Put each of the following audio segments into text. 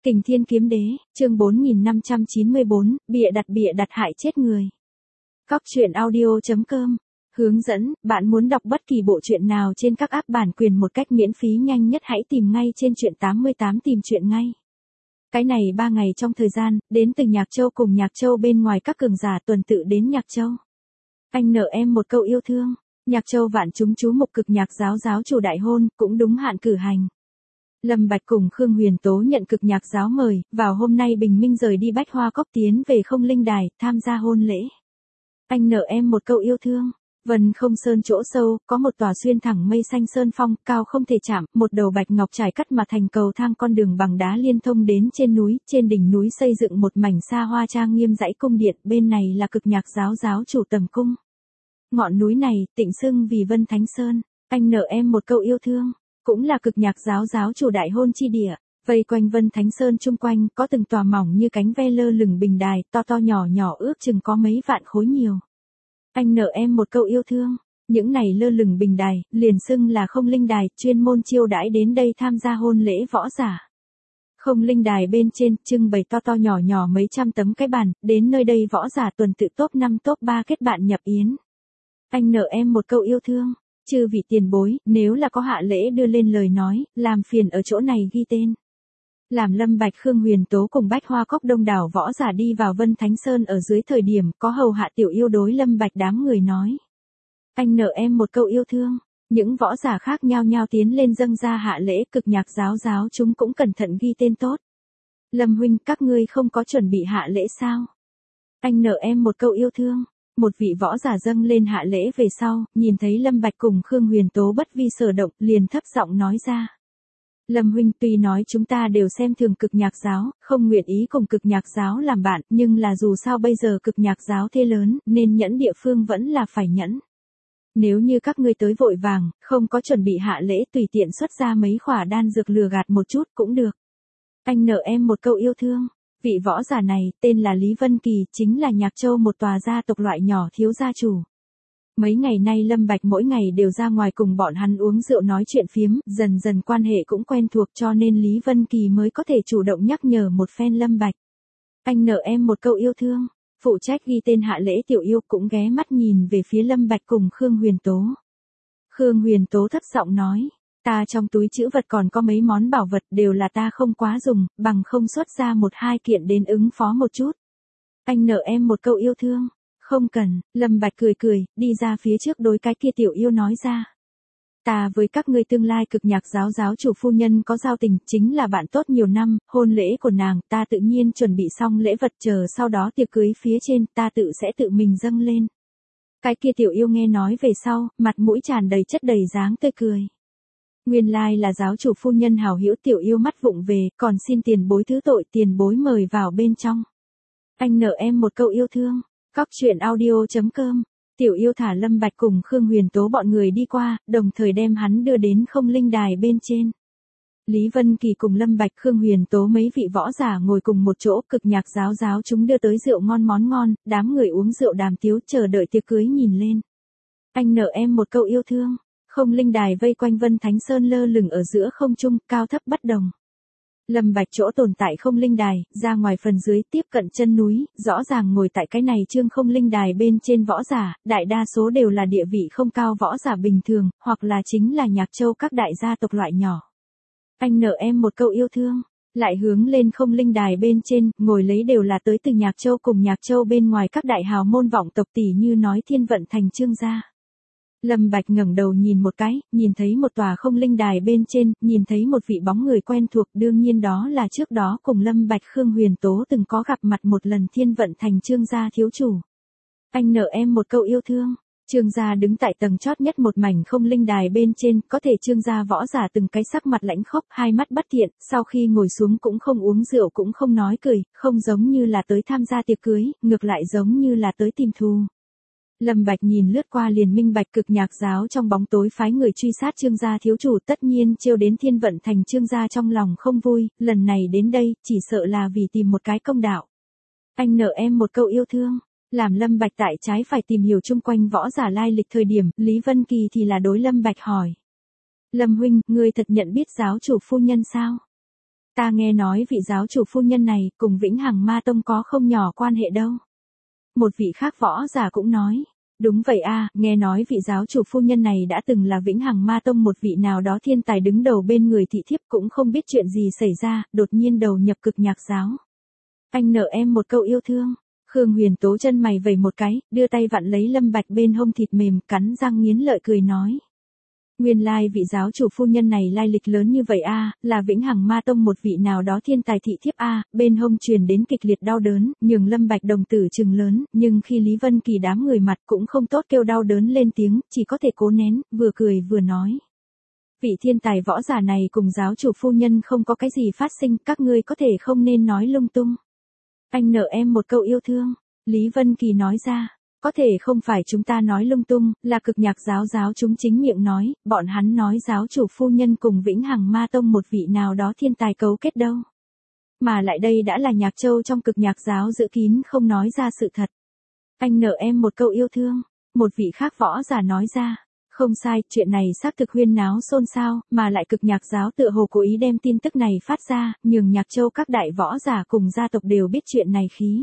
Kình Thiên Kiếm Đế, chương 4594, bịa đặt hại chết người. Cóc truyện audio.com. Hướng dẫn, bạn muốn đọc bất kỳ bộ truyện nào trên các app bản quyền một cách miễn phí nhanh nhất hãy tìm ngay trên truyện 88 tìm truyện ngay. Cái này 3 ngày trong thời gian, đến từ Nhạc Châu cùng Nhạc Châu bên ngoài các cường giả tuần tự đến Nhạc Châu. Anh nợ em một câu yêu thương. Nhạc Châu vạn chúng chú mục cực nhạc giáo chủ đại hôn, cũng đúng hạn cử hành. Lâm Bạch cùng Khương Huyền Tố nhận cực nhạc giáo mời, vào hôm nay bình minh rời đi Bách Hoa Cốc tiến về Không Linh Đài, tham gia hôn lễ. Anh nợ em một câu yêu thương. Vân Không Sơn chỗ sâu, có một tòa xuyên thẳng mây xanh sơn phong, cao không thể chạm, một đầu bạch ngọc trải cắt mà thành cầu thang con đường bằng đá liên thông đến trên đỉnh núi xây dựng một mảnh xa hoa trang nghiêm dãy cung điện, bên này là cực nhạc giáo chủ tầm cung. Ngọn núi này, tịnh xưng vì Vân Thánh Sơn, anh nợ em một câu yêu thương. Cũng là cực nhạc giáo chủ đại hôn chi địa, vây quanh Vân Thánh Sơn chung quanh có từng tòa mỏng như cánh ve lơ lửng bình đài, to nhỏ ước chừng có mấy vạn khối nhiều. Anh nợ em một câu yêu thương, những này lơ lửng bình đài, liền xưng là Không Linh Đài, chuyên môn chiêu đãi đến đây tham gia hôn lễ võ giả. Không Linh Đài bên trên, trưng bày to nhỏ mấy trăm tấm cái bàn, đến nơi đây võ giả tuần tự top 5 top 3 kết bạn nhập yến. Anh nợ em một câu yêu thương. Chư vị tiền bối, nếu là có hạ lễ đưa lên lời nói, làm phiền ở chỗ này ghi tên. Làm Lâm Bạch Khương Huyền Tố cùng Bách Hoa Cốc đông đảo võ giả đi vào Vân Thánh Sơn ở dưới thời điểm có hầu hạ tiểu yêu đối Lâm Bạch đám người nói. Anh nợ em một câu yêu thương, những võ giả khác nhao tiến lên dâng ra hạ lễ cực nhạc giáo chúng cũng cẩn thận ghi tên tốt. Lâm huynh, các ngươi không có chuẩn bị hạ lễ sao? Anh nợ em một câu yêu thương. Một vị võ giả dâng lên hạ lễ về sau, nhìn thấy Lâm Bạch cùng Khương Huyền Tố bất vi sở động, liền thấp giọng nói ra. Lâm huynh, tuy nói chúng ta đều xem thường cực nhạc giáo, không nguyện ý cùng cực nhạc giáo làm bạn, nhưng là dù sao bây giờ cực nhạc giáo thế lớn, nên nhẫn địa phương vẫn là phải nhẫn. Nếu như các ngươi tới vội vàng, không có chuẩn bị hạ lễ tùy tiện xuất ra mấy khỏa đan dược lừa gạt một chút cũng được. Anh nợ em một câu yêu thương. Vị võ giả này, tên là Lý Vân Kỳ, chính là Nhạc Châu một tòa gia tộc loại nhỏ thiếu gia chủ. Mấy ngày nay Lâm Bạch mỗi ngày đều ra ngoài cùng bọn hắn uống rượu nói chuyện phiếm, dần quan hệ cũng quen thuộc cho nên Lý Vân Kỳ mới có thể chủ động nhắc nhở một phen Lâm Bạch. Anh nợ em một câu yêu thương, phụ trách ghi tên hạ lễ tiểu yêu cũng ghé mắt nhìn về phía Lâm Bạch cùng Khương Huyền Tố. Khương Huyền Tố thấp giọng nói. Ta trong túi trữ vật còn có mấy món bảo vật đều là ta không quá dùng, bằng không xuất ra 1-2 kiện đến ứng phó một chút. Anh nợ em một câu yêu thương. Không cần, Lâm Bạch cười, đi ra phía trước đối cái kia tiểu yêu nói ra. Ta với các ngươi tương lai cực nhạc giáo chủ phu nhân có giao tình, chính là bạn tốt nhiều năm, hôn lễ của nàng, ta tự nhiên chuẩn bị xong lễ vật chờ sau đó tiệc cưới phía trên, ta sẽ tự mình dâng lên. Cái kia tiểu yêu nghe nói về sau, mặt mũi tràn đầy chất đầy dáng tươi cười. Nguyên lai là giáo chủ phu nhân hảo hữu tiểu yêu mắt vụng về, còn xin tiền bối thứ tội, tiền bối mời vào bên trong. Anh nợ em một câu yêu thương. Cóc truyện audio.com. Tiểu yêu thả Lâm Bạch cùng Khương Huyền Tố bọn người đi qua, đồng thời đem hắn đưa đến Không Linh Đài bên trên. Lý Vân Kỳ cùng Lâm Bạch Khương Huyền Tố mấy vị võ giả ngồi cùng một chỗ, cực nhạc giáo chúng đưa tới rượu ngon món ngon, đám người uống rượu đàm tiếu chờ đợi tiệc cưới nhìn lên. Anh nợ em một câu yêu thương. Không Linh Đài vây quanh Vân Thánh Sơn lơ lửng ở giữa không trung, cao thấp bất đồng. Lâm Bạch chỗ tồn tại Không Linh Đài, ra ngoài phần dưới tiếp cận chân núi, rõ ràng ngồi tại cái này chương Không Linh Đài bên trên võ giả, đại đa số đều là địa vị không cao võ giả bình thường, hoặc là chính là Nhạc Châu các đại gia tộc loại nhỏ. Anh nợ em một câu yêu thương. Lại hướng lên Không Linh Đài bên trên, ngồi lấy đều là tới từ Nhạc Châu cùng Nhạc Châu bên ngoài các đại hào môn vọng tộc tỷ như nói Thiên Vận Thành Trương gia. Lâm Bạch ngẩng đầu nhìn một cái, nhìn thấy một tòa Không Linh Đài bên trên, nhìn thấy một vị bóng người quen thuộc, đương nhiên đó là trước đó cùng Lâm Bạch Khương Huyền Tố từng có gặp mặt một lần Thiên Vận Thành Trương gia thiếu chủ. Anh nợ em một câu yêu thương. Trương gia đứng tại tầng chót nhất một mảnh Không Linh Đài bên trên, có thể Trương gia võ giả từng cái sắc mặt lãnh khốc, hai mắt bất thiện, sau khi ngồi xuống cũng không uống rượu cũng không nói cười, không giống như là tới tham gia tiệc cưới, ngược lại giống như là tới tìm thù. Lâm Bạch nhìn lướt qua liền minh bạch cực nhạc giáo trong bóng tối phái người truy sát Trương gia thiếu chủ, tất nhiên trêu đến Thiên Vận Thành Trương gia trong lòng không vui, lần này đến đây, chỉ sợ là vì tìm một cái công đạo. Anh nợ em một câu yêu thương. Làm Lâm Bạch tại trái phải tìm hiểu chung quanh võ giả lai lịch thời điểm, Lý Vân Kỳ thì là đối Lâm Bạch hỏi. Lâm huynh, ngươi thật nhận biết giáo chủ phu nhân sao? Ta nghe nói vị giáo chủ phu nhân này cùng Vĩnh Hằng Ma Tông có không nhỏ quan hệ đâu. Một vị khác võ giả cũng nói. Đúng vậy a, nghe nói vị giáo chủ phu nhân này đã từng là Vĩnh Hằng Ma Tông một vị nào đó thiên tài đứng đầu bên người thị thiếp, cũng không biết chuyện gì xảy ra, đột nhiên đầu nhập Cực Nhạc giáo. Anh nợ em một câu yêu thương. Khương Huyền Tố chân mày vẩy một cái, đưa tay vặn lấy Lâm Bạch bên hông thịt mềm, cắn răng nghiến lợi cười nói. Nguyên lai vị giáo chủ phu nhân này lai lịch lớn như vậy a, là Vĩnh Hằng Ma Tông một vị nào đó thiên tài thị thiếp a, bên hông truyền đến kịch liệt đau đớn, nhường Lâm Bạch đồng tử trừng lớn, nhưng khi Lý Vân Kỳ đám người mặt cũng không tốt kêu đau đớn lên tiếng, chỉ có thể cố nén, vừa cười vừa nói. Vị thiên tài võ giả này cùng giáo chủ phu nhân không có cái gì phát sinh, các ngươi có thể không nên nói lung tung. Anh nợ em một câu yêu thương, Lý Vân Kỳ nói ra. Có thể không phải chúng ta nói lung tung, là Cực Nhạc giáo chúng chính miệng nói, bọn hắn nói giáo chủ phu nhân cùng Vĩnh Hằng Ma Tông một vị nào đó thiên tài cấu kết đâu. Mà lại đây đã là Nhạc Châu trong Cực Nhạc giáo giữ kín không nói ra sự thật. Anh nợ em một câu yêu thương, một vị khác võ giả nói ra. Không sai, chuyện này xác thực huyên náo xôn xao, mà lại Cực Nhạc giáo tựa hồ cố ý đem tin tức này phát ra, nhường Nhạc Châu các đại võ giả cùng gia tộc đều biết chuyện này khí.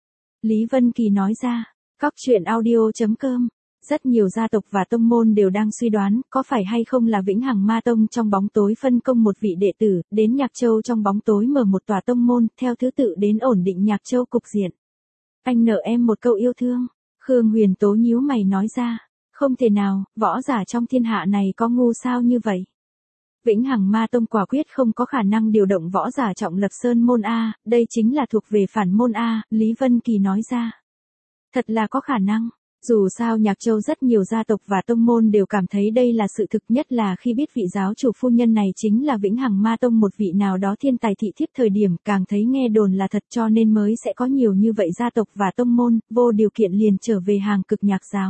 Lý Vân Kỳ nói ra. Cóc truyện audio.com. Rất nhiều gia tộc và tông môn đều đang suy đoán, có phải hay không là Vĩnh Hằng Ma Tông trong bóng tối phân công một vị đệ tử, đến Nhạc Châu trong bóng tối mở một tòa tông môn, theo thứ tự đến ổn định Nhạc Châu cục diện. Anh nợ em một câu yêu thương. Khương Huyền Tố nhíu mày nói ra. Không thể nào, võ giả trong thiên hạ này có ngu sao như vậy. Vĩnh Hằng Ma Tông quả quyết không có khả năng điều động võ giả trọng lập sơn môn A, đây chính là thuộc về phản môn A, Lý Vân Kỳ nói ra. Thật là có khả năng. Dù sao Nhạc Châu rất nhiều gia tộc và tông môn đều cảm thấy đây là sự thực, nhất là khi biết vị giáo chủ phu nhân này chính là Vĩnh Hằng Ma Tông một vị nào đó thiên tài thị thiếp, thời điểm càng thấy nghe đồn là thật, cho nên mới sẽ có nhiều như vậy gia tộc và tông môn, vô điều kiện liền trở về hàng Cực Nhạc giáo.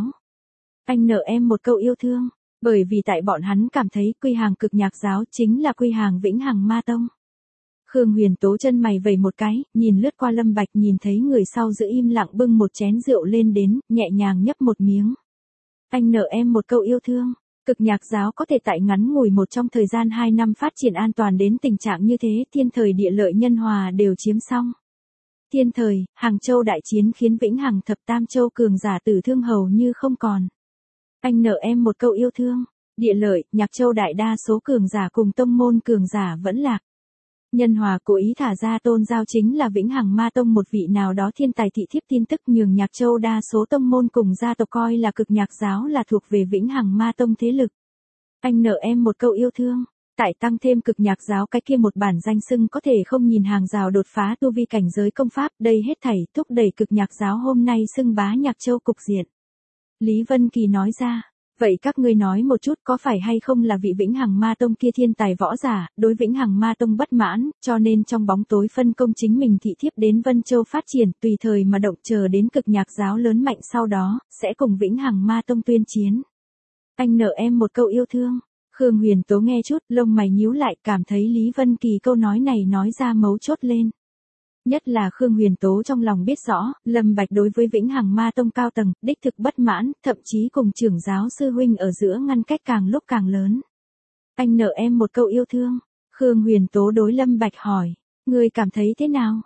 Anh nợ em một câu yêu thương, bởi vì tại bọn hắn cảm thấy quy hàng Cực Nhạc giáo chính là quy hàng Vĩnh Hằng Ma Tông. Khương Huyền Tố chân mày vẩy một cái, nhìn lướt qua Lâm Bạch, nhìn thấy người sau giữ im lặng bưng một chén rượu lên đến, nhẹ nhàng nhấp một miếng. Anh nợ em một câu yêu thương. Cực Nhạc giáo có thể tại ngắn ngủi một trong thời gian 2 năm phát triển an toàn đến tình trạng như thế, thiên thời địa lợi nhân hòa đều chiếm xong. Thiên thời, Hàng Châu đại chiến khiến Vĩnh Hằng thập tam châu cường giả tử thương hầu như không còn. Anh nợ em một câu yêu thương. Địa lợi, Nhạc Châu đại đa số cường giả cùng tông môn cường giả vẫn lạc. Nhân hòa cố ý thả ra Tôn Giao chính là Vĩnh Hằng Ma Tông một vị nào đó thiên tài thị thiếp, tin tức nhường Nhạc Châu đa số tông môn cùng gia tộc coi là Cực Nhạc giáo là thuộc về Vĩnh Hằng Ma Tông thế lực. Anh nợ em một câu yêu thương. Tại tăng thêm Cực Nhạc giáo cái kia một bản danh xưng có thể không nhìn hàng rào đột phá tu vi cảnh giới công pháp, đây hết thảy thúc đẩy Cực Nhạc giáo hôm nay xưng bá Nhạc Châu cục diện. Lý Vân Kỳ nói ra. Vậy các ngươi nói một chút, có phải hay không là vị Vĩnh Hằng Ma Tông kia thiên tài võ giả, đối Vĩnh Hằng Ma Tông bất mãn, cho nên trong bóng tối phân công chính mình thị thiếp đến Vân Châu phát triển, tùy thời mà động, chờ đến Cực Nhạc giáo lớn mạnh sau đó, sẽ cùng Vĩnh Hằng Ma Tông tuyên chiến. Anh nợ em một câu yêu thương. Khương Huyền Tố nghe chút, lông mày nhíu lại, cảm thấy Lý Vân Kỳ câu nói này nói ra mấu chốt lên. Nhất là Khương Huyền Tố trong lòng biết rõ, Lâm Bạch đối với Vĩnh Hằng Ma Tông cao tầng, đích thực bất mãn, thậm chí cùng trưởng giáo sư huynh ở giữa ngăn cách càng lúc càng lớn. Anh nợ em một câu yêu thương. Khương Huyền Tố đối Lâm Bạch hỏi, ngươi cảm thấy thế nào?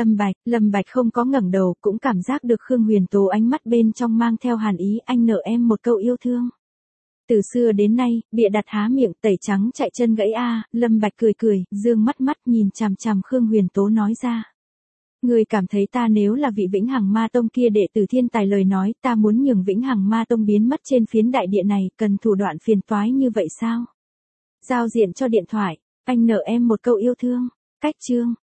Lâm Bạch không có ngẩng đầu, cũng cảm giác được Khương Huyền Tố ánh mắt bên trong mang theo hàn ý, anh nợ em một câu yêu thương. Từ xưa đến nay, bịa đặt há miệng, tẩy trắng chạy chân gãy a, Lâm Bạch cười, dương mắt nhìn chằm chằm Khương Huyền Tố nói ra. Ngươi cảm thấy ta nếu là vị Vĩnh Hằng Ma Tông kia đệ tử thiên tài lời nói, ta muốn nhường Vĩnh Hằng Ma Tông biến mất trên phiến đại địa này, cần thủ đoạn phiền toái như vậy sao? Giao diện cho điện thoại, anh nợ em một câu yêu thương. Cách chương.